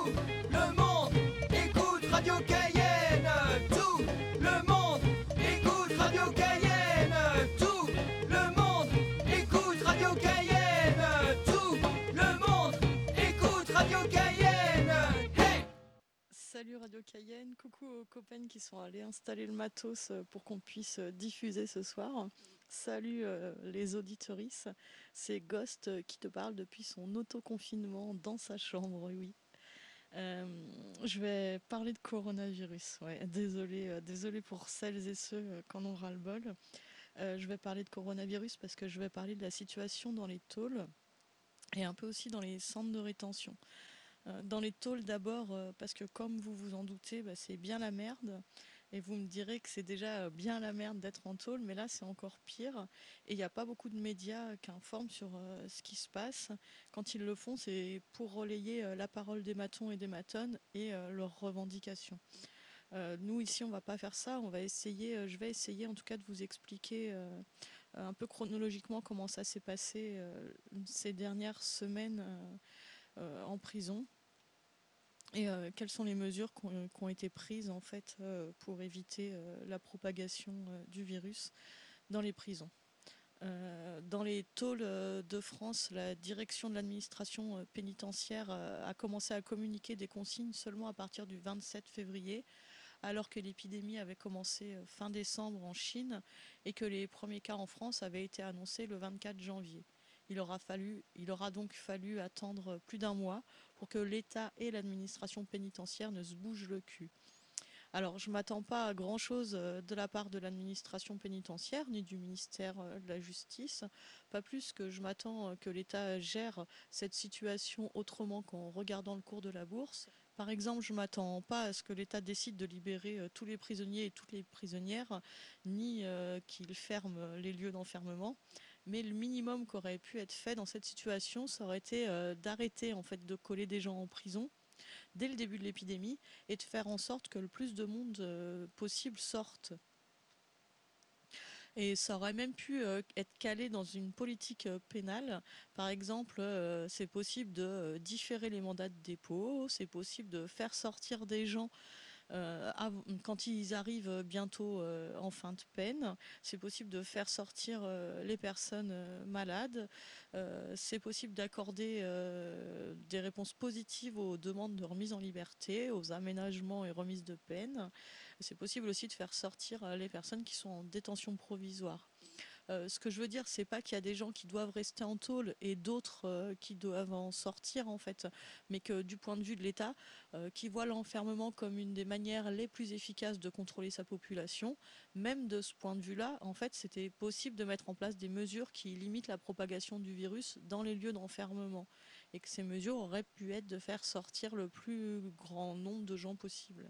Tout le monde écoute Radio Cayenne. Tout le monde écoute Radio Cayenne. Tout le monde écoute Radio Cayenne. Tout le monde écoute Radio Cayenne. Hey! Salut Radio Cayenne, coucou aux copains qui sont allés installer le matos pour qu'on puisse diffuser ce soir. Salut les auditorices, c'est Ghost qui te parle depuis son autoconfinement dans sa chambre, oui. Je vais parler de coronavirus, ouais, désolé pour celles et ceux qui en ont ras-le-bol. Je vais parler de coronavirus parce que je vais parler de la situation dans les tôles et un peu aussi dans les centres de rétention. Dans les tôles d'abord, parce que comme vous vous en doutez, c'est bien la merde. Et vous me direz que c'est déjà bien la merde d'être en tôle, mais là c'est encore pire. Et il n'y a pas beaucoup de médias qui informent sur ce qui se passe. Quand ils le font, c'est pour relayer la parole des matons et des matonnes et leurs revendications. Nous ici, on va pas faire ça. On va essayer, je vais essayer en tout cas de vous expliquer un peu chronologiquement comment ça s'est passé ces dernières semaines en prison. Et quelles sont les mesures qui ont été prises en fait pour éviter la propagation du virus dans les prisons. Dans les tôles de France, la direction de l'administration pénitentiaire a commencé à communiquer des consignes seulement à partir du 27 février, alors que l'épidémie avait commencé fin décembre en Chine et que les premiers cas en France avaient été annoncés le 24 janvier. Il aura donc fallu attendre plus d'un mois pour que l'État et l'administration pénitentiaire ne se bougent le cul. Alors, je ne m'attends pas à grand-chose de la part de l'administration pénitentiaire, ni du ministère de la Justice, pas plus que je m'attends que l'État gère cette situation autrement qu'en regardant le cours de la bourse. Par exemple, je ne m'attends pas à ce que l'État décide de libérer tous les prisonniers et toutes les prisonnières, ni qu'il ferme les lieux d'enfermement. Mais le minimum qui aurait pu être fait dans cette situation, ça aurait été d'arrêter en fait de coller des gens en prison dès le début de l'épidémie et de faire en sorte que le plus de monde possible sorte. Et ça aurait même pu être calé dans une politique pénale. Par exemple, c'est possible de différer les mandats de dépôt, c'est possible de faire sortir des gens quand ils arrivent bientôt en fin de peine. C'est possible de faire sortir les personnes malades. C'est possible d'accorder des réponses positives aux demandes de remise en liberté, aux aménagements et remises de peine. C'est possible aussi de faire sortir les personnes qui sont en détention provisoire. Ce que je veux dire, c'est pas qu'il y a des gens qui doivent rester en tôle et d'autres qui doivent en sortir en fait, mais que du point de vue de l'État, qui voit l'enfermement comme une des manières les plus efficaces de contrôler sa population, même de ce point de vue-là, en fait, c'était possible de mettre en place des mesures qui limitent la propagation du virus dans les lieux d'enfermement, et que ces mesures auraient pu être de faire sortir le plus grand nombre de gens possible.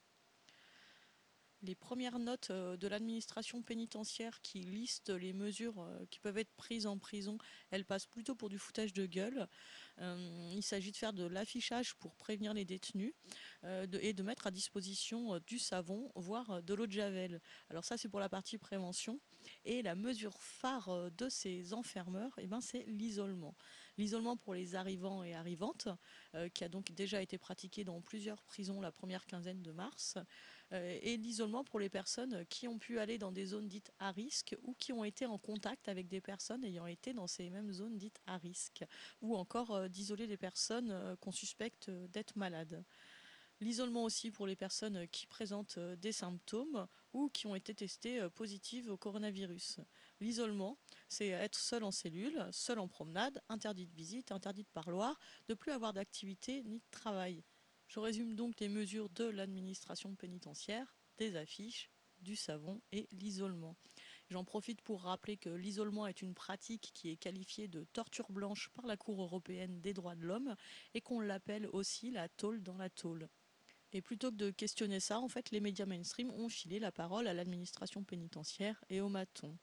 Les premières notes de l'administration pénitentiaire qui listent les mesures qui peuvent être prises en prison, elles passent plutôt pour du foutage de gueule. Il s'agit de faire de l'affichage pour prévenir les détenus et de mettre à disposition du savon, voire de l'eau de javel. Alors ça, c'est pour la partie prévention. Et la mesure phare de ces enfermeurs, c'est l'isolement. L'isolement pour les arrivants et arrivantes, qui a donc déjà été pratiqué dans plusieurs prisons la première quinzaine de mars. Et l'isolement pour les personnes qui ont pu aller dans des zones dites à risque ou qui ont été en contact avec des personnes ayant été dans ces mêmes zones dites à risque, ou encore d'isoler les personnes qu'on suspecte d'être malades. L'isolement aussi pour les personnes qui présentent des symptômes ou qui ont été testées positives au coronavirus. L'isolement, c'est être seul en cellule, seul en promenade, interdit de visite, interdit de parloir, de plus avoir d'activité ni de travail. Je résume donc les mesures de l'administration pénitentiaire, des affiches, du savon et l'isolement. J'en profite pour rappeler que l'isolement est une pratique qui est qualifiée de torture blanche par la Cour européenne des droits de l'homme et qu'on l'appelle aussi la tôle dans la tôle. Et plutôt que de questionner ça, en fait, les médias mainstream ont filé la parole à l'administration pénitentiaire et aux matons.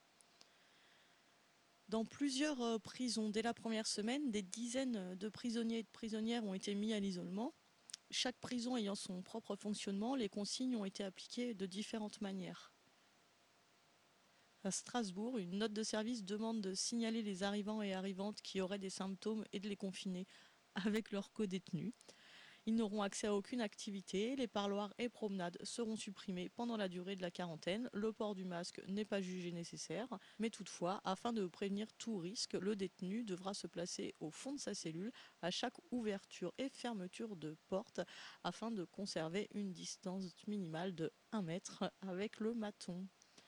Dans plusieurs prisons, dès la première semaine, des dizaines de prisonniers et de prisonnières ont été mis à l'isolement. Chaque prison ayant son propre fonctionnement, les consignes ont été appliquées de différentes manières. À Strasbourg, une note de service demande de signaler les arrivants et arrivantes qui auraient des symptômes et de les confiner avec leurs codétenus. Ils n'auront accès à aucune activité, les parloirs et promenades seront supprimés pendant la durée de la quarantaine, le port du masque n'est pas jugé nécessaire, mais toutefois, afin de prévenir tout risque, le détenu devra se placer au fond de sa cellule à chaque ouverture et fermeture de porte afin de conserver une distance minimale de 1 mètre avec le maton.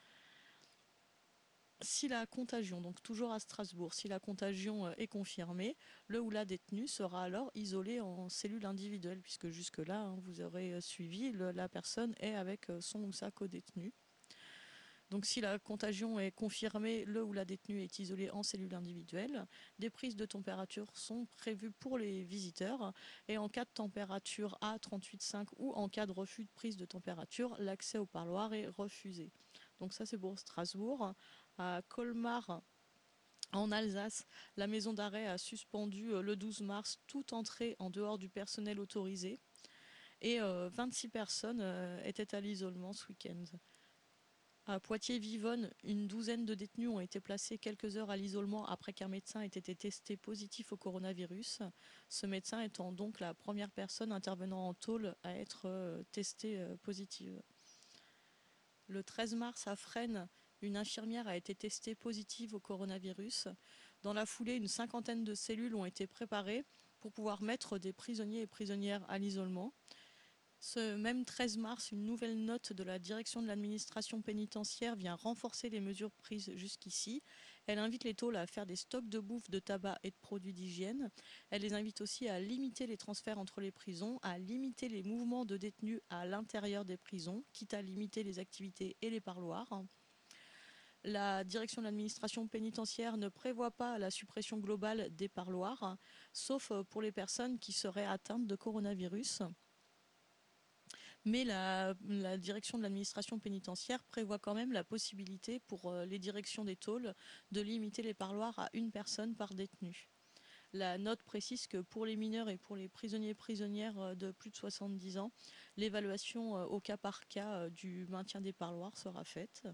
Si la contagion, donc toujours à Strasbourg, si la contagion est confirmée, le ou la détenu sera alors isolé en cellule individuelle, puisque jusque-là, vous aurez suivi, la personne est avec son ou sa co-détenue. Donc si la contagion est confirmée, le ou la détenue est isolé en cellule individuelle. Des prises de température sont prévues pour les visiteurs et en cas de température à 38,5 ou en cas de refus de prise de température, l'accès au parloir est refusé. Donc ça c'est pour Strasbourg. À Colmar, en Alsace, la maison d'arrêt a suspendu le 12 mars toute entrée en dehors du personnel autorisé et 26 personnes étaient à l'isolement ce week-end. À Poitiers-Vivonne, une douzaine de détenus ont été placés quelques heures à l'isolement après qu'un médecin ait été testé positif au coronavirus. Ce médecin étant donc la première personne intervenant en tôle à être testée positive. Le 13 mars, à Fresnes, une infirmière a été testée positive au coronavirus. Dans la foulée, une cinquantaine de cellules ont été préparées pour pouvoir mettre des prisonniers et prisonnières à l'isolement. Ce même 13 mars, une nouvelle note de la direction de l'administration pénitentiaire vient renforcer les mesures prises jusqu'ici. Elle invite les tôles à faire des stocks de bouffe, de tabac et de produits d'hygiène. Elle les invite aussi à limiter les transferts entre les prisons, à limiter les mouvements de détenus à l'intérieur des prisons, quitte à limiter les activités et les parloirs. La direction de l'administration pénitentiaire ne prévoit pas la suppression globale des parloirs, sauf pour les personnes qui seraient atteintes de coronavirus. Mais la direction de l'administration pénitentiaire prévoit quand même la possibilité pour les directions des tôles de limiter les parloirs à une personne par détenu. La note précise que pour les mineurs et pour les prisonniers et prisonnières de plus de 70 ans, l'évaluation au cas par cas du maintien des parloirs sera faite.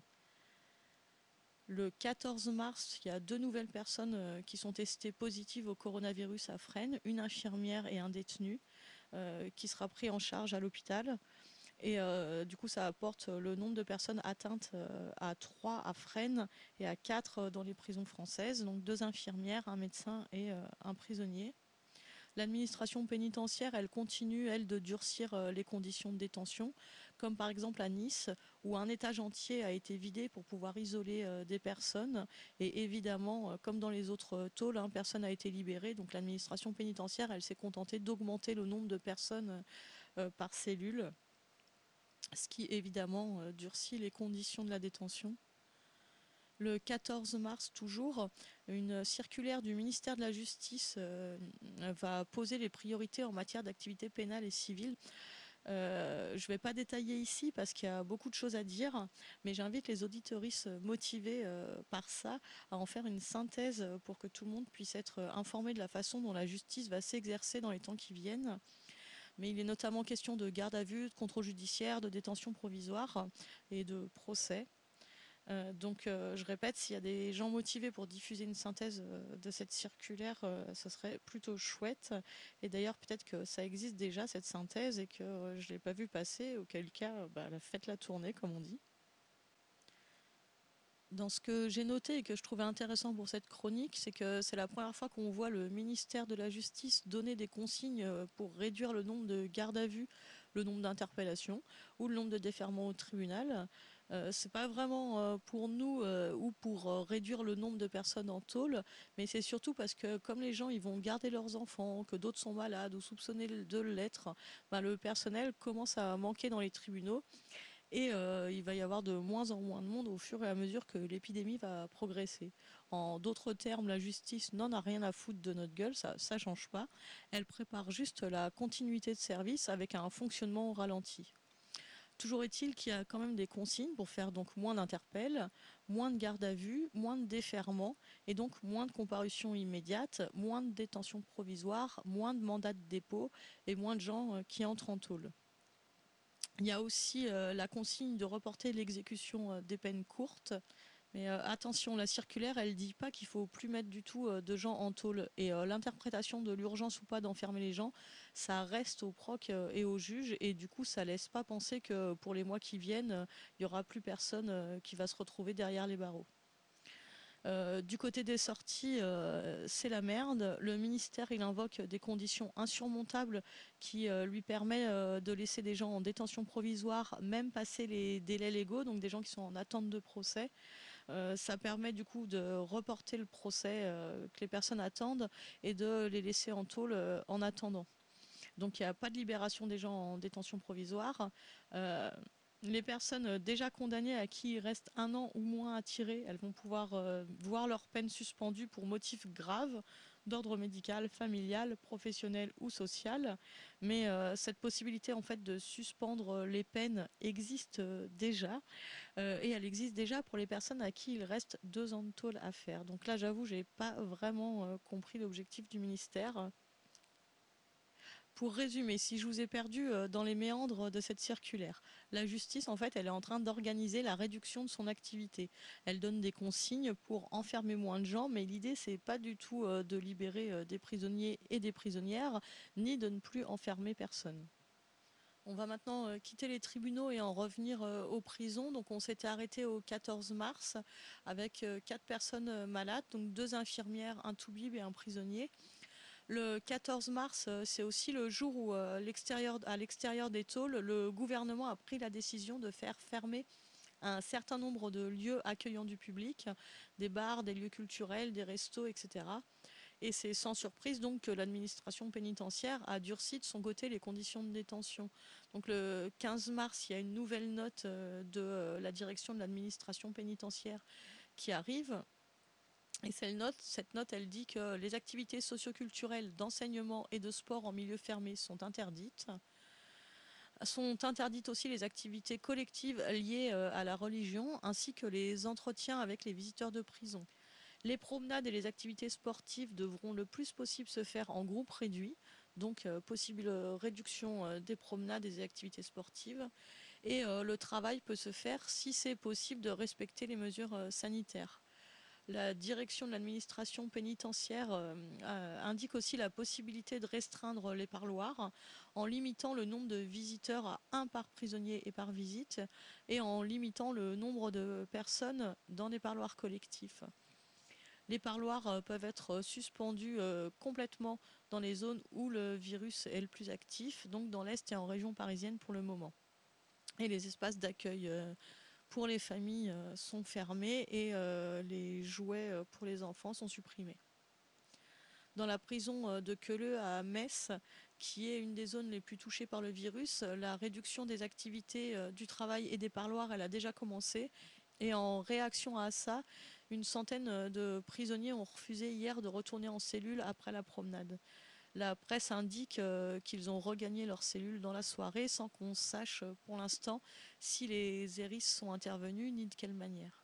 Le 14 mars, il y a 2 nouvelles personnes qui sont testées positives au coronavirus à Fresnes, une infirmière et un détenu qui sera pris en charge à l'hôpital. Et du coup, ça apporte le nombre de personnes atteintes à 3 à Fresnes et à 4 dans les prisons françaises. Donc 2 infirmières, un médecin et un prisonnier. L'administration pénitentiaire, elle continue, elle, de durcir les conditions de détention, comme par exemple à Nice, où un étage entier a été vidé pour pouvoir isoler des personnes. Et évidemment, comme dans les autres tôles, personne n'a été libéré. Donc l'administration pénitentiaire, elle s'est contentée d'augmenter le nombre de personnes par cellule, ce qui évidemment durcit les conditions de la détention. Le 14 mars toujours, une circulaire du ministère de la Justice va poser les priorités en matière d'activité pénale et civile. Je ne vais pas détailler ici parce qu'il y a beaucoup de choses à dire, mais j'invite les auditeuristes motivés par ça à en faire une synthèse pour que tout le monde puisse être informé de la façon dont la justice va s'exercer dans les temps qui viennent. Mais il est notamment question de garde à vue, de contrôle judiciaire, de détention provisoire et de procès. Donc je répète, s'il y a des gens motivés pour diffuser une synthèse de cette circulaire, ce serait plutôt chouette. Et d'ailleurs, peut-être que ça existe déjà, cette synthèse, et que je ne l'ai pas vue passer, auquel cas, faites-la tourner, comme on dit. Dans ce que j'ai noté et que je trouvais intéressant pour cette chronique, c'est que c'est la première fois qu'on voit le ministère de la Justice donner des consignes pour réduire le nombre de gardes à vue, le nombre d'interpellations ou le nombre de défèrements au tribunal. C'est pas vraiment pour nous ou pour réduire le nombre de personnes en tôle, mais c'est surtout parce que comme les gens ils vont garder leurs enfants, que d'autres sont malades ou soupçonnés de l'être, le personnel commence à manquer dans les tribunaux. Et il va y avoir de moins en moins de monde au fur et à mesure que l'épidémie va progresser. En d'autres termes, la justice n'en a rien à foutre de notre gueule, ça ne change pas. Elle prépare juste la continuité de service avec un fonctionnement au ralenti. Toujours est-il qu'il y a quand même des consignes pour faire donc moins d'interpelles, moins de garde à vue, moins de déferments et donc moins de comparutions immédiates, moins de détention provisoire, moins de mandats de dépôt et moins de gens qui entrent en tôle. Il y a aussi la consigne de reporter l'exécution des peines courtes, Mais attention, la circulaire, elle dit pas qu'il faut plus mettre du tout de gens en tôle. Et l'interprétation de l'urgence ou pas d'enfermer les gens, ça reste au proc et au juge. Et du coup, ça laisse pas penser que pour les mois qui viennent, il y aura plus personne qui va se retrouver derrière les barreaux. Du côté des sorties, c'est la merde. Le ministère, il invoque des conditions insurmontables qui lui permettent de laisser des gens en détention provisoire, même passer les délais légaux, donc des gens qui sont en attente de procès. Ça permet du coup de reporter le procès que les personnes attendent et de les laisser en tôle en attendant. Donc il n'y a pas de libération des gens en détention provisoire. Euh, les personnes déjà condamnées à qui il reste 1 an ou moins à tirer, elles vont pouvoir voir leur peine suspendue pour motif grave d'ordre médical, familial, professionnel ou social. Mais cette possibilité en fait de suspendre les peines existe déjà. Et elle existe déjà pour les personnes à qui il reste 2 ans de tôle à faire. Donc là, j'avoue, j'ai pas vraiment compris l'objectif du ministère. Pour résumer, si je vous ai perdu dans les méandres de cette circulaire, la justice, en fait, elle est en train d'organiser la réduction de son activité. Elle donne des consignes pour enfermer moins de gens, mais l'idée, c'est pas du tout de libérer des prisonniers et des prisonnières, ni de ne plus enfermer personne. On va maintenant quitter les tribunaux et en revenir aux prisons. Donc, on s'était arrêté au 14 mars avec 4 personnes malades, donc 2 infirmières, un toubib et un prisonnier. Le 14 mars, c'est aussi le jour où, à l'extérieur des tôles, le gouvernement a pris la décision de faire fermer un certain nombre de lieux accueillant du public, des bars, des lieux culturels, des restos, etc. Et c'est sans surprise donc que l'administration pénitentiaire a durci de son côté les conditions de détention. Donc le 15 mars, il y a une nouvelle note de la direction de l'administration pénitentiaire qui arrive. Et cette note, elle dit que les activités socioculturelles d'enseignement et de sport en milieu fermé sont interdites. Sont interdites aussi les activités collectives liées à la religion, ainsi que les entretiens avec les visiteurs de prison. Les promenades et les activités sportives devront le plus possible se faire en groupe réduit, donc possible réduction des promenades et des activités sportives. Et le travail peut se faire si c'est possible de respecter les mesures sanitaires. La direction de l'administration pénitentiaire indique aussi la possibilité de restreindre les parloirs en limitant le nombre de visiteurs à 1 par prisonnier et par visite et en limitant le nombre de personnes dans des parloirs collectifs. Les parloirs peuvent être suspendus complètement dans les zones où le virus est le plus actif, donc dans l'Est et en région parisienne pour le moment. Et les espaces d'accueil pour les familles sont fermés et les jouets pour les enfants sont supprimés. Dans la prison de Queuleux à Metz, qui est une des zones les plus touchées par le virus, la réduction des activités du travail et des parloirs, elle a déjà commencé. Et en réaction à ça, une centaine de prisonniers ont refusé hier de retourner en cellule après la promenade. La presse indique qu'ils ont regagné leurs cellules dans la soirée sans qu'on sache pour l'instant si les hérisses sont intervenus ni de quelle manière.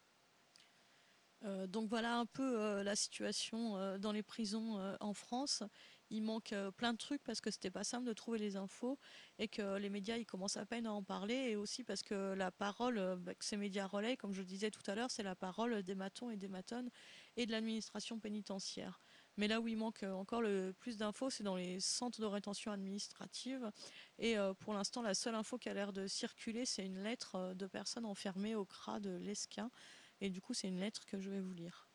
Donc voilà un peu la situation dans les prisons en France. Il manque plein de trucs parce que c'était pas simple de trouver les infos et que les médias ils commencent à peine à en parler et aussi parce que la parole que ces médias relaient, comme je le disais tout à l'heure, c'est la parole des matons et des matonnes et de l'administration pénitentiaire. Mais là où il manque encore le plus d'infos, c'est dans les centres de rétention administrative. Et pour l'instant, la seule info qui a l'air de circuler, c'est une lettre de personnes enfermées au CRA de l'Esquin. Et du coup, c'est une lettre que je vais vous lire.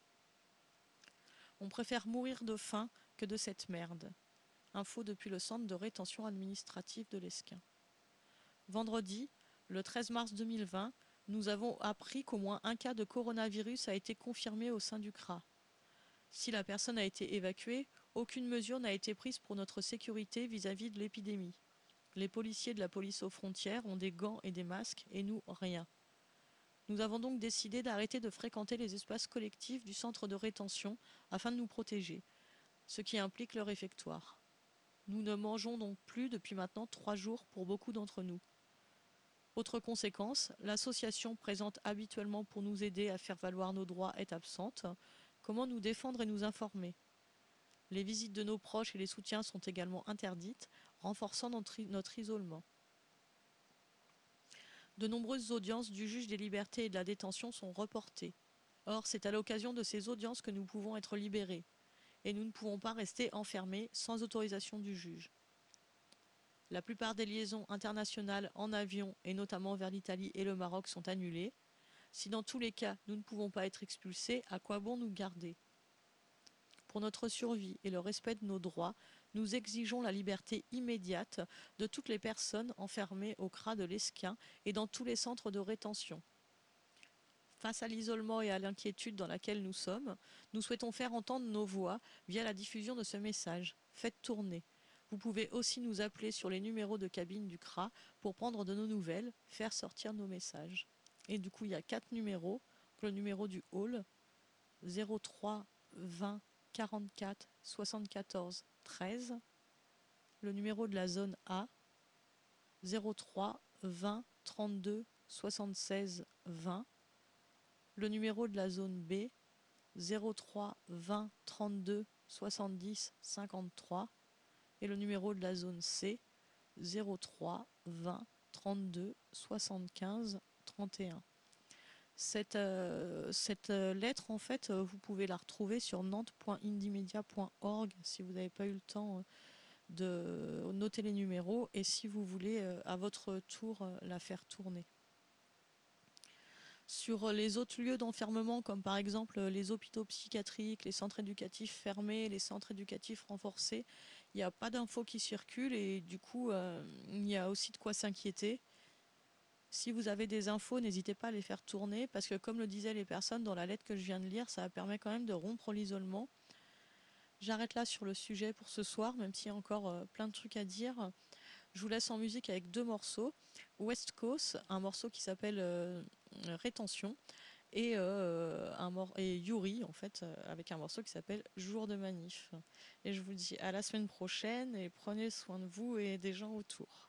On préfère mourir de faim que de cette merde. Info depuis le centre de rétention administrative de l'Esquin. Vendredi, le 13 mars 2020, nous avons appris qu'au moins un cas de coronavirus a été confirmé au sein du CRA. Si la personne a été évacuée, aucune mesure n'a été prise pour notre sécurité vis-à-vis de l'épidémie. Les policiers de la police aux frontières ont des gants et des masques et nous, rien. Nous avons donc décidé d'arrêter de fréquenter les espaces collectifs du centre de rétention afin de nous protéger, ce qui implique le réfectoire. Nous ne mangeons donc plus depuis maintenant 3 jours pour beaucoup d'entre nous. Autre conséquence, l'association présente habituellement pour nous aider à faire valoir nos droits est absente. Comment nous défendre et nous informer ? Les visites de nos proches et les soutiens sont également interdites, renforçant notre isolement. De nombreuses audiences du juge des libertés et de la détention sont reportées. Or, c'est à l'occasion de ces audiences que nous pouvons être libérés, et nous ne pouvons pas rester enfermés sans autorisation du juge. La plupart des liaisons internationales en avion, et notamment vers l'Italie et le Maroc, sont annulées. Si dans tous les cas, nous ne pouvons pas être expulsés, à quoi bon nous garder ? Pour notre survie et le respect de nos droits, nous exigeons la liberté immédiate de toutes les personnes enfermées au CRA de l'Esquin et dans tous les centres de rétention. Face à l'isolement et à l'inquiétude dans laquelle nous sommes, nous souhaitons faire entendre nos voix via la diffusion de ce message. Faites tourner. Vous pouvez aussi nous appeler sur les numéros de cabine du CRA pour prendre de nos nouvelles, faire sortir nos messages. Et du coup, il y a 4 numéros. Le numéro du hall, 03 20 44 74 13. Le numéro de la zone A, 03 20 32 76 20. Le numéro de la zone B, 03 20 32 70 53. Et le numéro de la zone C, 03 20 32 75 31. Cette lettre, en fait, vous pouvez la retrouver sur nantes.indiemedia.org si vous n'avez pas eu le temps de noter les numéros et si vous voulez à votre tour la faire tourner. Sur les autres lieux d'enfermement, comme par exemple les hôpitaux psychiatriques, les centres éducatifs fermés, les centres éducatifs renforcés, il n'y a pas d'infos qui circulent et du coup, il y a aussi de quoi s'inquiéter. Si vous avez des infos, n'hésitez pas à les faire tourner parce que comme le disaient les personnes dans la lettre que je viens de lire, ça permet quand même de rompre l'isolement. J'arrête là sur le sujet pour ce soir, même s'il y a encore plein de trucs à dire. Je vous laisse en musique avec 2 morceaux. West Coast, un morceau qui s'appelle Rétention, et Yuri, en fait, avec un morceau qui s'appelle Jour de manif. Et je vous dis à la semaine prochaine et prenez soin de vous et des gens autour.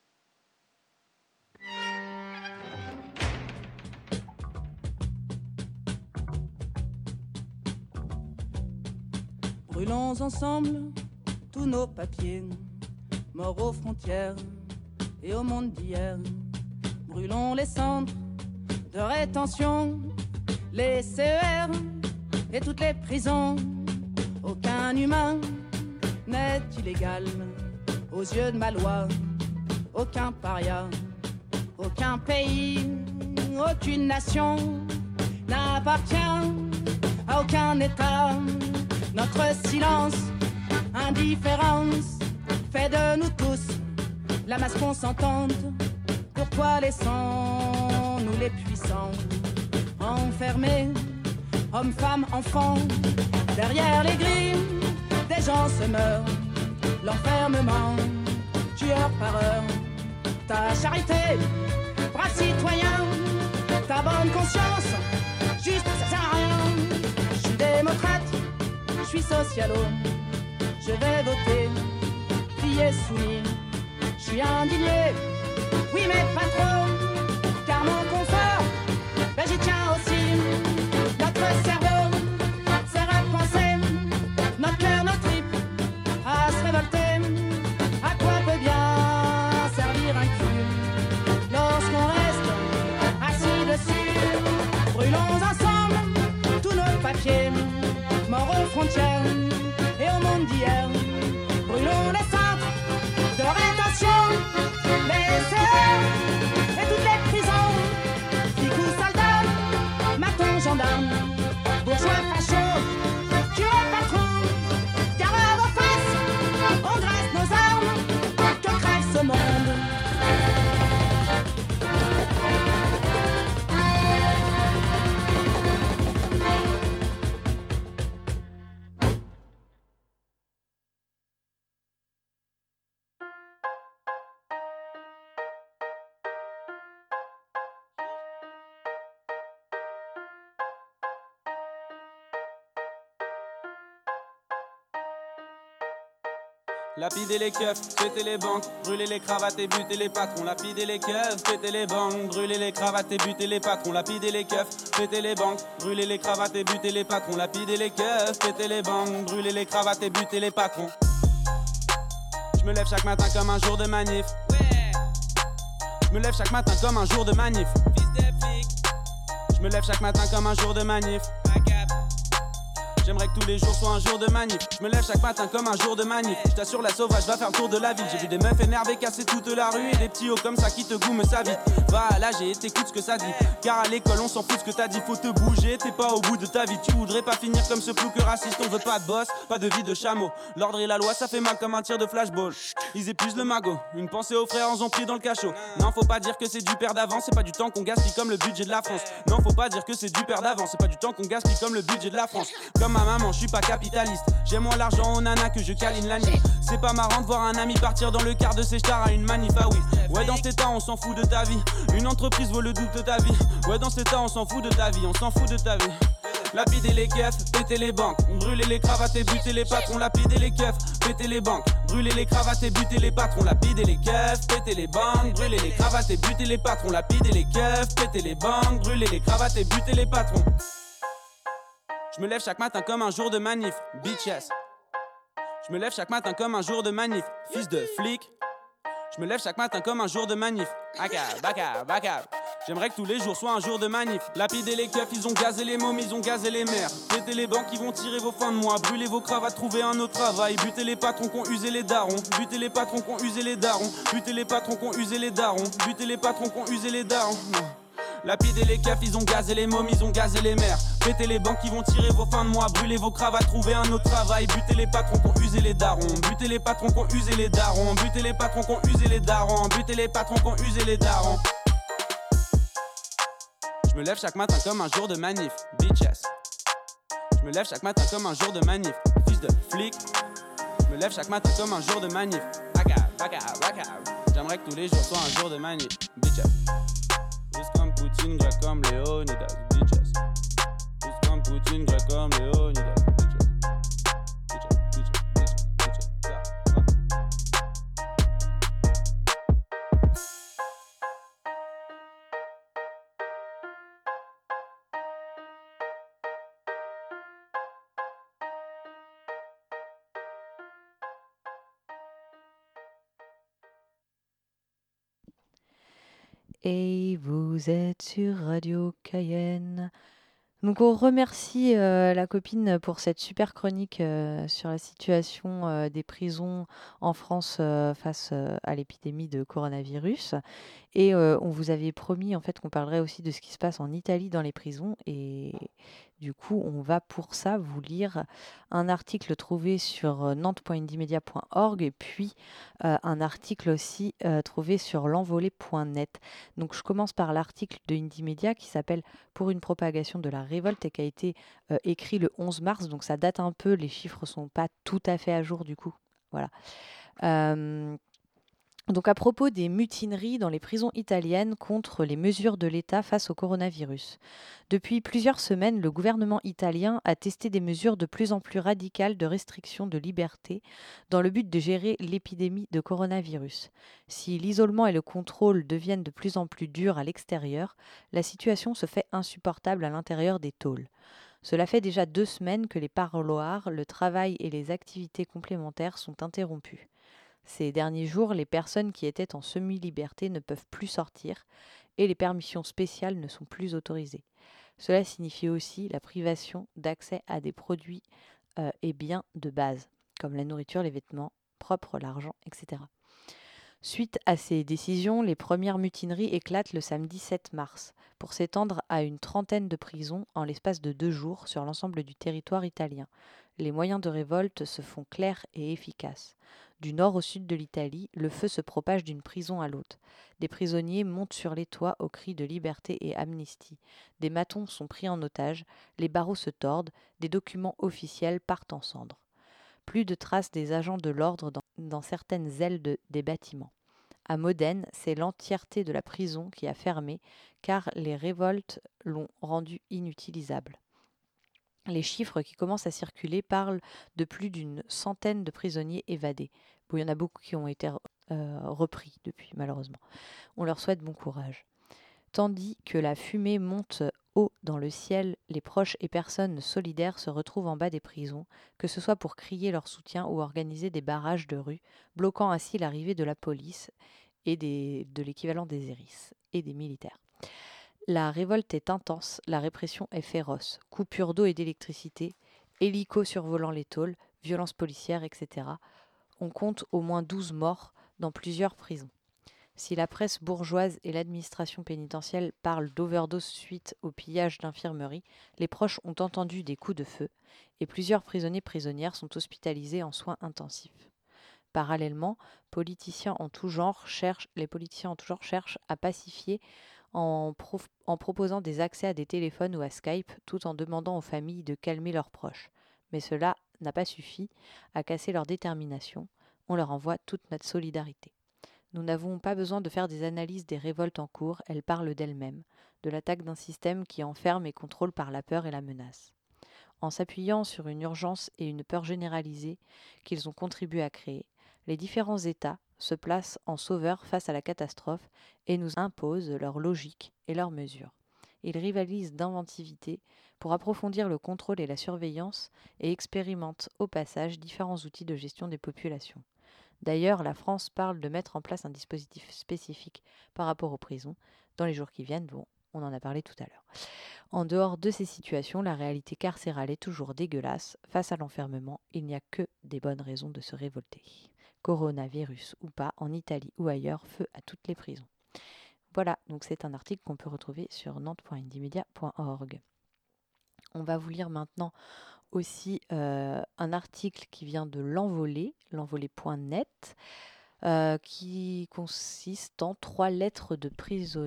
Brûlons ensemble tous nos papiers, morts aux frontières et au monde d'hier. Brûlons les centres de rétention, les CER et toutes les prisons. Aucun humain n'est illégal aux yeux de ma loi. Aucun paria, aucun pays, aucune nation n'appartient à aucun État. Notre silence, indifférence, fait de nous tous la masse consentante. Pourquoi laissons-nous les puissants enfermés, hommes, femmes, enfants, derrière les grilles, des gens se meurent. L'enfermement, tueur par heure. Ta charité, bras citoyen, ta bonne conscience, juste ça sert à rien. Je suis démocrate, je suis socialo, je vais voter, plié soumis. Je suis indigné, oui mais pas trop, car mon confort, ben j'y tiens aussi. Notre cerveau s'est repensé, notre cœur, nos tripes, à se révolter. À quoi peut bien servir un cul lorsqu'on reste assis dessus? Brûlons ensemble tous nos papiers, morts aux frontières et au monde d'hier. Brûlons les centres de rétention, les CER et toutes les prisons. Flics soldats, matons, gendarmes, bourgeois fachos, curés patrons, garde à vos faces, on dresse nos armes, que crève ce monde. Lapider les keufs, péter les banques, brûler les cravates et buter les patrons. Lapider les keufs, péter les banques, brûler les cravates et buter les patrons. Lapider les keufs, péter les banques, brûler les cravates et buter les patrons. Lapider les keufs, péter les banques, brûler les cravates et buter les patrons. Je me lève chaque matin comme un jour de manif. Je me lève chaque matin comme un jour de manif. Je me lève chaque matin comme un jour de manif. J'aimerais que tous les jours soient un jour de manif. Je me lève chaque matin comme un jour de manif. Je t'assure la sauvage va faire le tour de la ville. J'ai vu des meufs énervées casser toute la rue et des petits hauts comme ça qui te goument sa vie. Va à l'âge et écoute ce que ça dit. Car à l'école on s'en fout ce que t'as dit. Faut te bouger, t'es pas au bout de ta vie. Tu voudrais pas finir comme ce plouc raciste. On veut pas de boss, pas de vie de chameau. L'ordre et la loi ça fait mal comme un tir de flashball. Ils épuisent le magot. Une pensée aux frères en ont pris dans le cachot. Non faut pas dire que c'est du père d'avant. C'est pas du temps qu'on gaspille comme le budget de la France. Non faut pas dire que c'est du père d'avant. C'est pas du temps qu'on gaspille comme le budget de la France. Comme ma maman je suis pas capitaliste. J'aime moins l'argent aux nanas que je câline la nuit. C'est pas marrant de voir un ami partir dans le quart de ses stars à une manif. Ah oui, ouais dans cet état on s'en fout de ta vie. Une entreprise vaut le double de ta vie. Ouais dans cet état on s'en fout de ta vie. On s'en fout de ta vie. Lapider les keufs, péter les banques, brûler les cravates et buter les patrons. Lapider les keufs, péter les banques, brûler les cravates et buter les patrons. Lapider les keufs, péter les banques, brûler les cravates et buter les patrons. Lapider les keufs, péter les banques, brûler les cravates et buter les patrons. Je me lève chaque matin comme un jour de manif, bitches. Je me lève chaque matin comme un jour de manif, fils de flic. Je me lève chaque matin comme un jour de manif, bacab. J'aimerais que tous les jours soient un jour de manif. Lapider les keufs, ils ont gazé les mômes, ils ont gazé les mères. Péter les banques, ils vont tirer vos fins de mois. Brûler vos cravates, trouver un autre travail. Buter les patrons qui ont usé les darons. Buter les patrons qui ont usé les darons. Buter les patrons qui ont usé les darons. Buter les patrons qui ont usé les darons. Non. Lapider les keufs, ils ont gazé les mômes, ils ont gazé les mères. Péter les banques, ils vont tirer vos fins de mois. Brûler vos cravates, trouver un autre travail. Buter les patrons qui ont usé les darons. Buter les patrons qui ont usé les darons. Buter les patrons qui ont usé les darons. Buter les patrons qui ont usé les darons. Je me lève chaque matin comme un jour de manif, bitches. Je me lève chaque matin comme un jour de manif, fils de flic. Je me lève chaque matin comme un jour de manif, bacab. J'aimerais que tous les jours soient un jour de manif, bitches. Juste comme Poutine, grec comme Léonidas, bitches. Juste comme Poutine, grec comme Léonidas, bitches. Et vous êtes sur Radio Cayenne. Donc on remercie la copine pour cette super chronique sur la situation des prisons en France face à l'épidémie de coronavirus. Et on vous avait promis en fait qu'on parlerait aussi de ce qui se passe en Italie dans les prisons. Et du coup, on va pour ça vous lire un article trouvé sur nantes.indymedia.org et puis un article aussi trouvé sur l'envolée.net. Donc je commence par l'article de Indymedia qui s'appelle « Pour une propagation de la révolte » et qui a été écrit le 11 mars. Donc ça date un peu, les chiffres sont pas tout à fait à jour du coup. Voilà. Donc à propos des mutineries dans les prisons italiennes contre les mesures de l'État face au coronavirus. Depuis plusieurs semaines, le gouvernement italien a testé des mesures de plus en plus radicales de restriction de liberté dans le but de gérer l'épidémie de coronavirus. Si l'isolement et le contrôle deviennent de plus en plus durs à l'extérieur, la situation se fait insupportable à l'intérieur des tôles. Cela fait déjà 2 semaines que les parloirs, le travail et les activités complémentaires sont interrompus. Ces derniers jours, les personnes qui étaient en semi-liberté ne peuvent plus sortir et les permissions spéciales ne sont plus autorisées. Cela signifie aussi la privation d'accès à des produits et biens de base, comme la nourriture, les vêtements propres, l'argent, etc. Suite à ces décisions, les premières mutineries éclatent le samedi 7 mars, pour s'étendre à une trentaine de prisons en l'espace de 2 jours sur l'ensemble du territoire italien. Les moyens de révolte se font clairs et efficaces. Du nord au sud de l'Italie, le feu se propage d'une prison à l'autre. Des prisonniers montent sur les toits au cri de liberté et amnistie. Des matons sont pris en otage, les barreaux se tordent, des documents officiels partent en cendres. Plus de traces des agents de l'ordre dans certaines ailes des bâtiments. À Modène, c'est l'entièreté de la prison qui a fermé, car les révoltes l'ont rendue inutilisable. Les chiffres qui commencent à circuler parlent de plus d'une centaine de prisonniers évadés. Bon, il y en a beaucoup qui ont été repris depuis, malheureusement. On leur souhaite bon courage. Tandis que la fumée monte haut dans le ciel, les proches et personnes solidaires se retrouvent en bas des prisons, que ce soit pour crier leur soutien ou organiser des barrages de rue, bloquant ainsi l'arrivée de la police et de l'équivalent des hérisses et des militaires. La révolte est intense, la répression est féroce, coupure d'eau et d'électricité, hélicos survolant les tôles, violences policières, etc. On compte au moins 12 morts dans plusieurs prisons. Si la presse bourgeoise et l'administration pénitentiaire parlent d'overdose suite au pillage d'infirmeries, les proches ont entendu des coups de feu et plusieurs prisonnières sont hospitalisés en soins intensifs. Parallèlement, les politiciens en tout genre cherchent à pacifier en proposant des accès à des téléphones ou à Skype, tout en demandant aux familles de calmer leurs proches. Mais cela n'a pas suffi à casser leur détermination. On leur envoie toute notre solidarité. Nous n'avons pas besoin de faire des analyses des révoltes en cours, elles parlent d'elles-mêmes, de l'attaque d'un système qui enferme et contrôle par la peur et la menace. En s'appuyant sur une urgence et une peur généralisée qu'ils ont contribué à créer, les différents États se placent en sauveurs face à la catastrophe et nous imposent leur logique et leurs mesures. Ils rivalisent d'inventivité pour approfondir le contrôle et la surveillance et expérimentent au passage différents outils de gestion des populations. D'ailleurs, la France parle de mettre en place un dispositif spécifique par rapport aux prisons dans les jours qui viennent. Bon, on en a parlé tout à l'heure. En dehors de ces situations, la réalité carcérale est toujours dégueulasse. Face à l'enfermement, il n'y a que des bonnes raisons de se révolter. Coronavirus ou pas, en Italie ou ailleurs, feu à toutes les prisons. Voilà, donc c'est un article qu'on peut retrouver sur nantes.indymedia.org. On va vous lire maintenant aussi un article qui vient de l'Envolée, l'envolée.net, qui consiste en 3 lettres de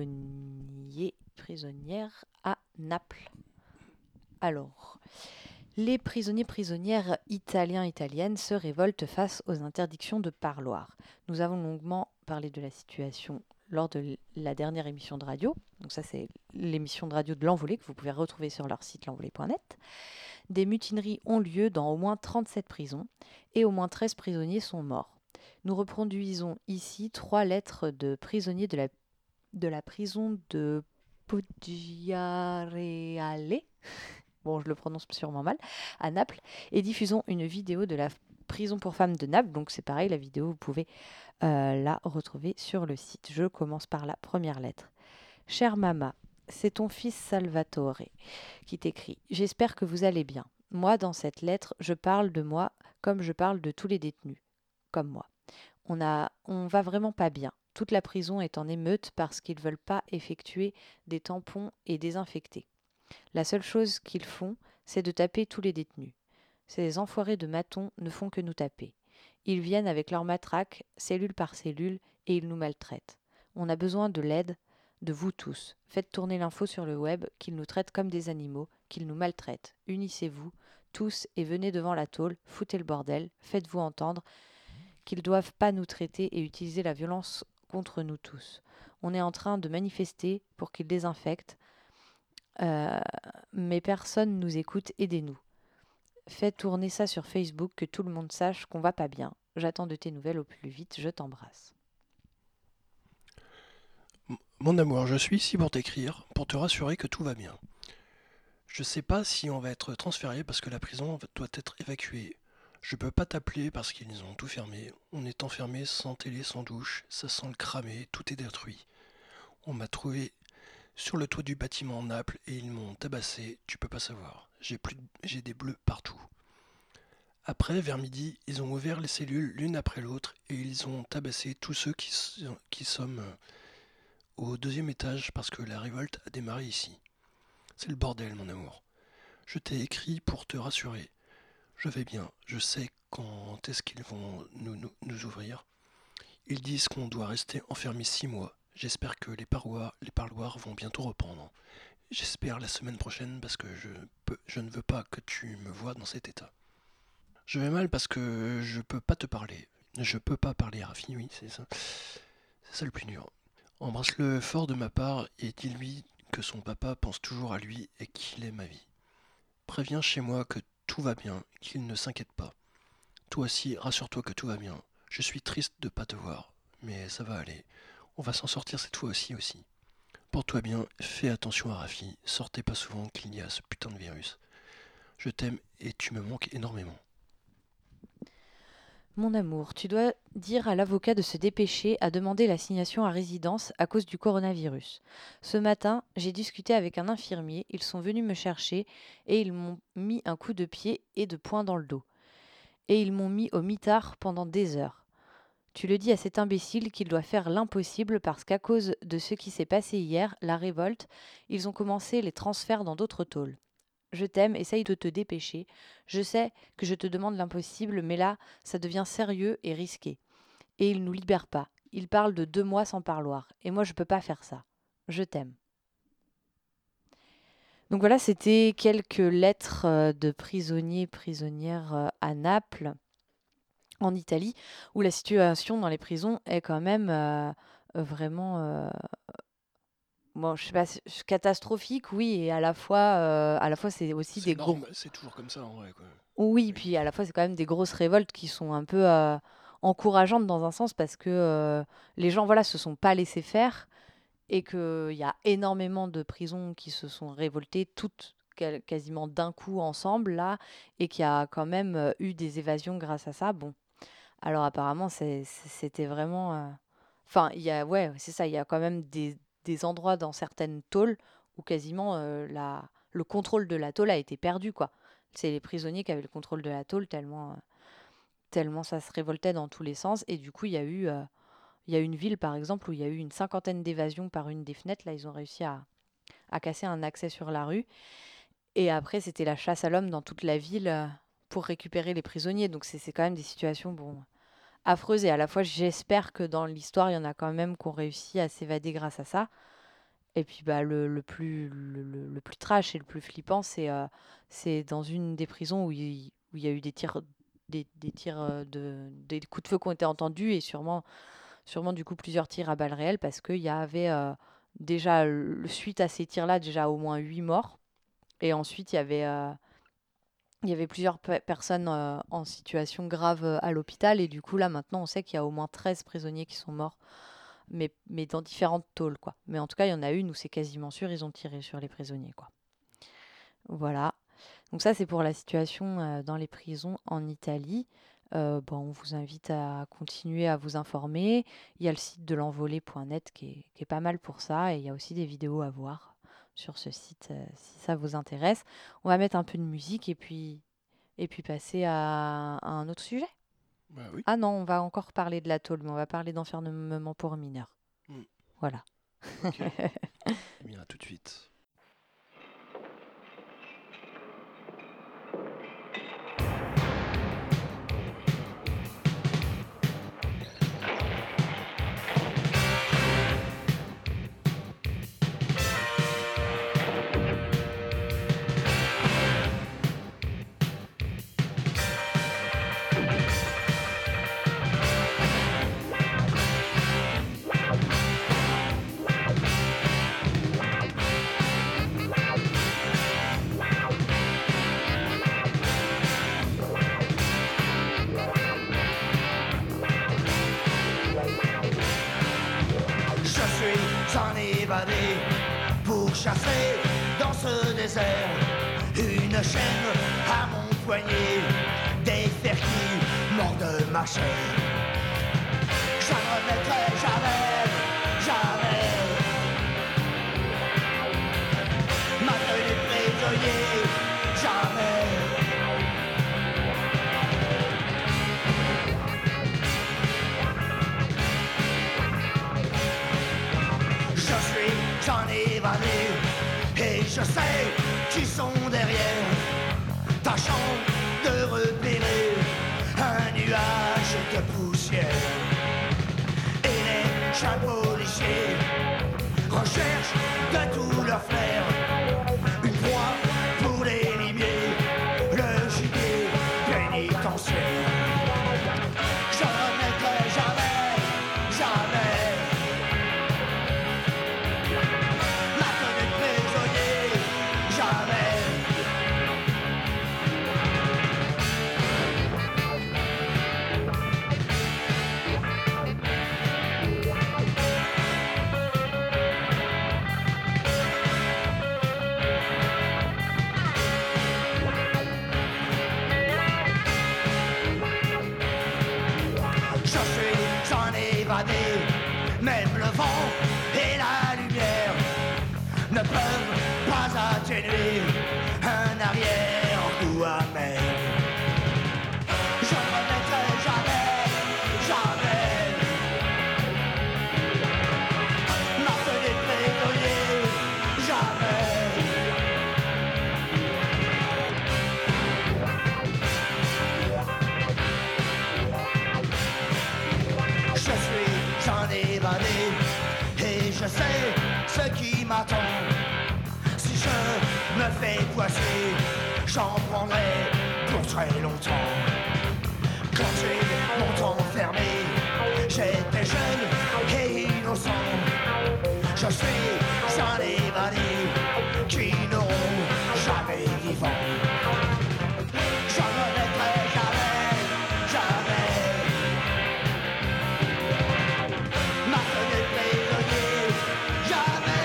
prisonnières à Naples. Alors, les prisonnières italiennes se révoltent face aux interdictions de parloir. Nous avons longuement parlé de la situation lors de la dernière émission de radio. Donc ça, c'est l'émission de radio de l'Envolée que vous pouvez retrouver sur leur site l'envolée.net. Des mutineries ont lieu dans au moins 37 prisons et au moins 13 prisonniers sont morts. Nous reproduisons ici 3 lettres de prisonniers de la prison de Poggiareale, bon je le prononce sûrement mal, à Naples, et diffusons une vidéo de la prison pour femmes de Naples, donc c'est pareil, la vidéo vous pouvez la retrouver sur le site. Je commence par la première lettre. Chère Mama, c'est ton fils Salvatore qui t'écrit. J'espère que vous allez bien. Moi, dans cette lettre, je parle de moi comme je parle de tous les détenus, comme moi. On va vraiment pas bien. Toute la prison est en émeute parce qu'ils veulent pas effectuer des tampons et désinfecter. La seule chose qu'ils font, c'est de taper tous les détenus. Ces enfoirés de matons ne font que nous taper. Ils viennent avec leurs matraques, cellule par cellule, et ils nous maltraitent. On a besoin de l'aide de vous tous. Faites tourner l'info sur le web qu'ils nous traitent comme des animaux, qu'ils nous maltraitent. Unissez-vous, tous, et venez devant la tôle, foutez le bordel, faites-vous entendre qu'ils ne doivent pas nous traiter et utiliser la violence contre nous tous. On est en train de manifester pour qu'ils désinfectent, mais personne ne nous écoute, aidez-nous. Faites tourner ça sur Facebook, que tout le monde sache qu'on va pas bien. J'attends de tes nouvelles au plus vite, je t'embrasse. Mon amour, je suis ici pour t'écrire, pour te rassurer que tout va bien. Je sais pas si on va être transféré parce que la prison doit être évacuée. Je peux pas t'appeler parce qu'ils ont tout fermé. On est enfermé sans télé, sans douche, ça sent le cramé, tout est détruit. On m'a trouvé sur le toit du bâtiment en Naples et ils m'ont tabassé, tu peux pas savoir. J'ai des bleus partout. Après, vers midi, ils ont ouvert les cellules l'une après l'autre et ils ont tabassé tous ceux qui sommes au 2e étage parce que la révolte a démarré ici. C'est le bordel, mon amour. Je t'ai écrit pour te rassurer. Je vais bien, je sais quand est-ce qu'ils vont nous ouvrir. Ils disent qu'on doit rester enfermé 6 mois. J'espère que les parloirs vont bientôt reprendre. J'espère la semaine prochaine parce que je ne veux pas que tu me vois dans cet état. Je vais mal parce que je peux pas te parler. Je peux pas parler à Rafi, oui, c'est ça. C'est ça le plus dur. Embrasse-le fort de ma part et dis-lui que son papa pense toujours à lui et qu'il aime ma vie. Préviens chez moi que tout va bien, qu'il ne s'inquiète pas. Toi aussi, rassure-toi que tout va bien. Je suis triste de pas te voir, mais ça va aller. On va s'en sortir cette fois aussi. Porte-toi bien, fais attention à Rafi, sortez pas souvent qu'il y a ce putain de virus. Je t'aime et tu me manques énormément. Mon amour, tu dois dire à l'avocat de se dépêcher à demander l'assignation à résidence à cause du coronavirus. Ce matin, j'ai discuté avec un infirmier, ils sont venus me chercher et ils m'ont mis un coup de pied et de poing dans le dos. Et ils m'ont mis au mitard pendant des heures. Tu le dis à cet imbécile qu'il doit faire l'impossible parce qu'à cause de ce qui s'est passé hier, la révolte, ils ont commencé les transferts dans d'autres tôles. Je t'aime, essaye de te dépêcher. Je sais que je te demande l'impossible, mais là, ça devient sérieux et risqué. Et ils nous libèrent pas. Ils parlent de 2 mois sans parloir. Et moi, je peux pas faire ça. Je t'aime. Donc voilà, c'était quelques lettres de prisonnières à Naples, en Italie, où la situation dans les prisons est quand même vraiment... bon, je sais pas, catastrophique, oui, et à la fois c'est aussi C'est des gros... normal, c'est toujours comme ça en vrai, quoi. Oui, puis à la fois, c'est quand même des grosses révoltes qui sont un peu encourageantes dans un sens parce que les gens, voilà, se sont pas laissés faire et qu'il y a énormément de prisons qui se sont révoltées toutes quasiment d'un coup ensemble, là, et qu'il y a quand même eu des évasions grâce à ça. Bon, alors apparemment, c'était vraiment... Enfin, ouais, c'est ça, il y a quand même des endroits dans certaines tôles où quasiment le contrôle de la tôle a été perdu, quoi. C'est les prisonniers qui avaient le contrôle de la tôle tellement ça se révoltait dans tous les sens. Et du coup, il y a une ville, par exemple, où il y a eu une 50aine d'évasions par une des fenêtres. Là, ils ont réussi à casser un accès sur la rue. Et après, c'était la chasse à l'homme dans toute la ville pour récupérer les prisonniers. Donc, c'est quand même des situations, bon, affreuses. Et à la fois, j'espère que dans l'histoire, il y en a quand même qui ont réussi à s'évader grâce à ça. Et puis le plus trash et le plus flippant, c'est dans une des prisons où il y a eu des tirs, des coups de feu qui ont été entendus et sûrement du coup plusieurs tirs à balles réelles parce qu'il y avait déjà, suite à ces tirs-là, déjà au moins 8 morts. Et ensuite, il y avait plusieurs personnes en situation grave à l'hôpital. Et du coup, là, maintenant, on sait qu'il y a au moins 13 prisonniers qui sont morts. Mais dans différentes tôles, quoi. Mais en tout cas, il y en a une où c'est quasiment sûr, ils ont tiré sur les prisonniers, quoi. Voilà. Donc ça, c'est pour la situation dans les prisons en Italie. On vous invite à continuer à vous informer. Il y a le site de l'envolée.net qui est pas mal pour ça. Et il y a aussi des vidéos à voir sur ce site si ça vous intéresse. On va mettre un peu de musique et puis passer à un autre sujet. Bah oui. Ah non, on va encore parler de la tôle, mais on va parler d'enfermement pour mineurs. Voilà. Ok. Bien, à tout de suite. Pour chasser dans ce désert une chaîne à mon poignet, des fers qui mordent ma chair. Je ne remettrai jamais ma tenue prisonnier, jamais. J'en ai évadé et je sais qui sont derrière, tâchant de repérer un nuage de poussière. Et les chiens policiers recherchent de tout leur flair une proie pour les limiers, le gibier pénitentiaire. Je ne remettrai jamais Même le vent et la lumière ne peuvent pas atténuer un arrière-goût amer. Je ne remettrai jamais, jamais ma fenêtre pétrolier, jamais. Je suis un évadé et je sais ce qui m'attend. Si je me fais poisser, j'en prendrai pour très longtemps. Quand j'ai longtemps fermé, j'étais jeune et innocent. Je suis un évadé qui n'auront jamais vivant. Je ne remettrai jamais, jamais ma fenêtre pétrolier, jamais.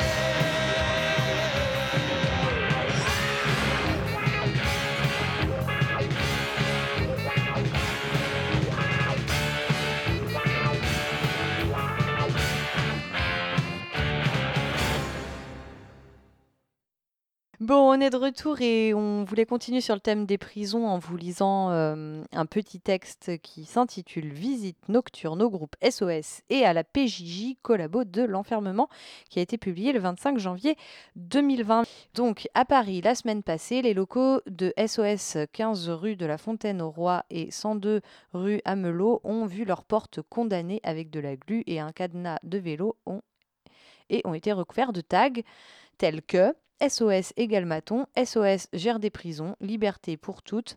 Bon, on est de retour et on voulait continuer sur le thème des prisons en vous lisant un petit texte qui s'intitule Visite nocturne au groupe SOS et à la PJJ collabo de l'enfermement qui a été publié le 25 janvier 2020. Donc à Paris, la semaine passée, les locaux de SOS 15 rue de la Fontaine-au-Roi et 102 rue Amelot ont vu leurs portes condamnées avec de la glu et un cadenas de vélo ont été recouverts de tags tels que SOS égale maton, SOS gère des prisons, liberté pour toutes,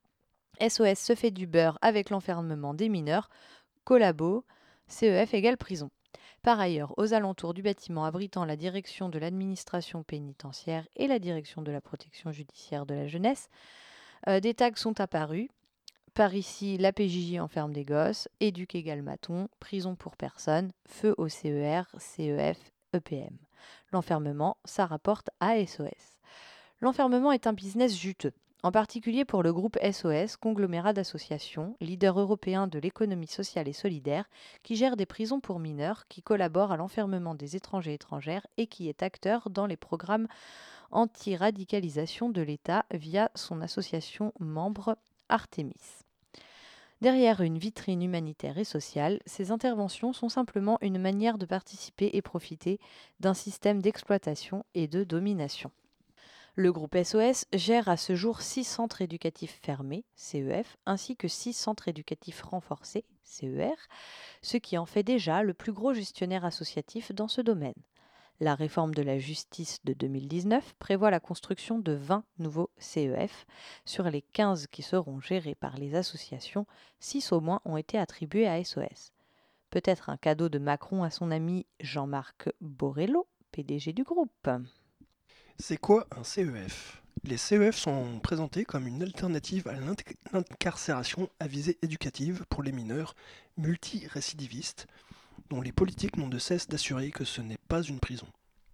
SOS se fait du beurre avec l'enfermement des mineurs, collabo, CEF égale prison. Par ailleurs, aux alentours du bâtiment abritant la direction de l'administration pénitentiaire et la direction de la protection judiciaire de la jeunesse, des tags sont apparus. Par ici, la PJJ enferme des gosses, éduque égale maton, prison pour personne, feu au CER, CEF, EPM. L'enfermement, ça rapporte à SOS. L'enfermement est un business juteux, en particulier pour le groupe SOS, conglomérat d'associations, leader européen de l'économie sociale et solidaire, qui gère des prisons pour mineurs, qui collabore à l'enfermement des étrangers et étrangères et qui est acteur dans les programmes anti-radicalisation de l'État via son association membre Artemis. Derrière une vitrine humanitaire et sociale, ces interventions sont simplement une manière de participer et profiter d'un système d'exploitation et de domination. Le groupe SOS gère à ce jour 6 centres éducatifs fermés, CEF, ainsi que 6 centres éducatifs renforcés, CER, ce qui en fait déjà le plus gros gestionnaire associatif dans ce domaine. La réforme de la justice de 2019 prévoit la construction de 20 nouveaux CEF. Sur les 15 qui seront gérés par les associations, 6 au moins ont été attribués à SOS. Peut-être un cadeau de Macron à son ami Jean-Marc Borrello, PDG du groupe. C'est quoi un CEF ? Les CEF sont présentés comme une alternative à l'incarcération à visée éducative pour les mineurs multirécidivistes, dont les politiques n'ont de cesse d'assurer que ce n'est pas une prison.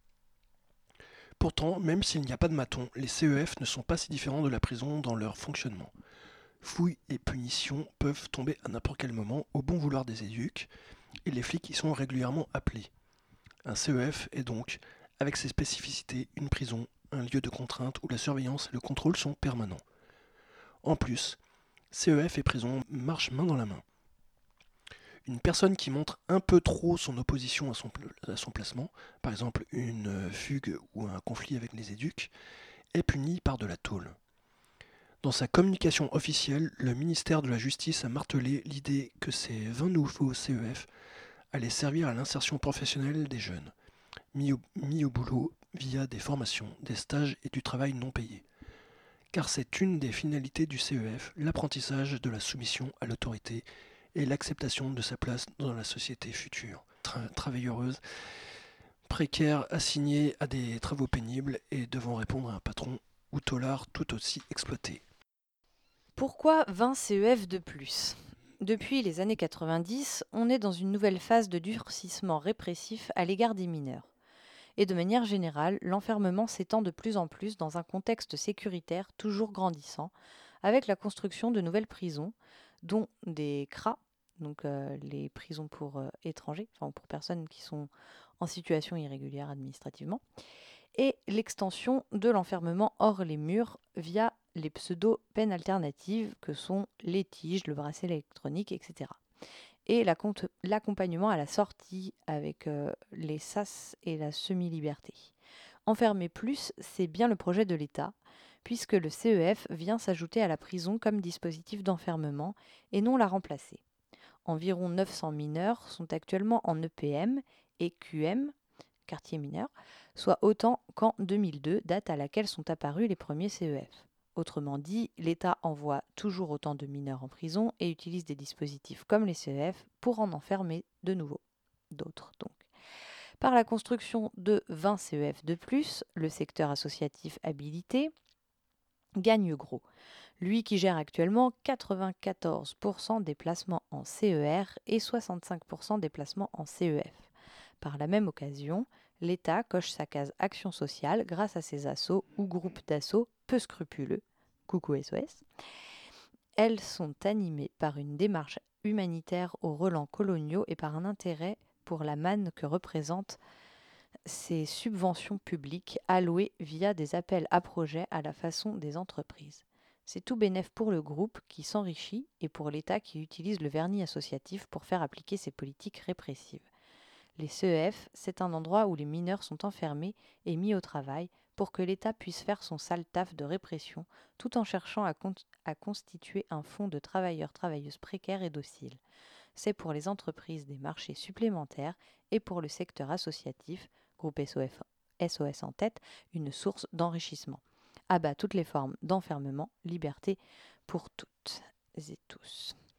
Pourtant, même s'il n'y a pas de maton, les CEF ne sont pas si différents de la prison dans leur fonctionnement. Fouilles et punitions peuvent tomber à n'importe quel moment au bon vouloir des éduques, et les flics y sont régulièrement appelés. Un CEF est donc, avec ses spécificités, une prison, un lieu de contrainte où la surveillance et le contrôle sont permanents. En plus, CEF et prison marchent main dans la main. Une personne qui montre un peu trop son opposition à son placement, par exemple une fugue ou un conflit avec les éduques, est punie par de la tôle. Dans sa communication officielle, le ministère de la Justice a martelé l'idée que ces 20 nouveaux CEF allaient servir à l'insertion professionnelle des jeunes, mis au boulot via des formations, des stages et du travail non payé. Car c'est une des finalités du CEF, l'apprentissage de la soumission à l'autorité et l'acceptation de sa place dans la société future. Travailleuse, précaire, assignée à des travaux pénibles et devant répondre à un patron ou tolard tout aussi exploité. Pourquoi 20 CEF de plus ? Depuis les années 90, on est dans une nouvelle phase de durcissement répressif à l'égard des mineurs. Et de manière générale, l'enfermement s'étend de plus en plus dans un contexte sécuritaire toujours grandissant, avec la construction de nouvelles prisons, dont des CRA, donc les prisons pour étrangers, enfin pour personnes qui sont en situation irrégulière administrativement, et l'extension de l'enfermement hors les murs via les pseudo-peines alternatives que sont les tiges, le bracelet électronique, etc. Et l'accompagnement à la sortie avec les SAS et la semi-liberté. Enfermer plus, c'est bien le projet de l'État, puisque le CEF vient s'ajouter à la prison comme dispositif d'enfermement et non la remplacer. Environ 900 mineurs sont actuellement en EPM et QM, quartier mineur, soit autant qu'en 2002, date à laquelle sont apparus les premiers CEF. Autrement dit, l'État envoie toujours autant de mineurs en prison et utilise des dispositifs comme les CEF pour en enfermer de nouveau. D'autres donc. Par la construction de 20 CEF de plus, le secteur associatif habilité gagne gros. Lui qui gère actuellement 94% des placements en CER et 65% des placements en CEF. Par la même occasion, l'État coche sa case action sociale grâce à ses assos ou groupes d'assos peu scrupuleux. Coucou SOS. Elles sont animées par une démarche humanitaire aux relents coloniaux et par un intérêt pour la manne que représentent ces subventions publiques allouées via des appels à projets à la façon des entreprises. C'est tout bénef pour le groupe qui s'enrichit et pour l'État qui utilise le vernis associatif pour faire appliquer ses politiques répressives. Les CEF, c'est un endroit où les mineurs sont enfermés et mis au travail pour que l'État puisse faire son sale taf de répression tout en cherchant à constituer un fonds de travailleurs-travailleuses précaires et dociles. C'est pour les entreprises des marchés supplémentaires et pour le secteur associatif, groupe SOS en tête, une source d'enrichissement. À bas toutes les formes d'enfermement, liberté pour toutes et tous.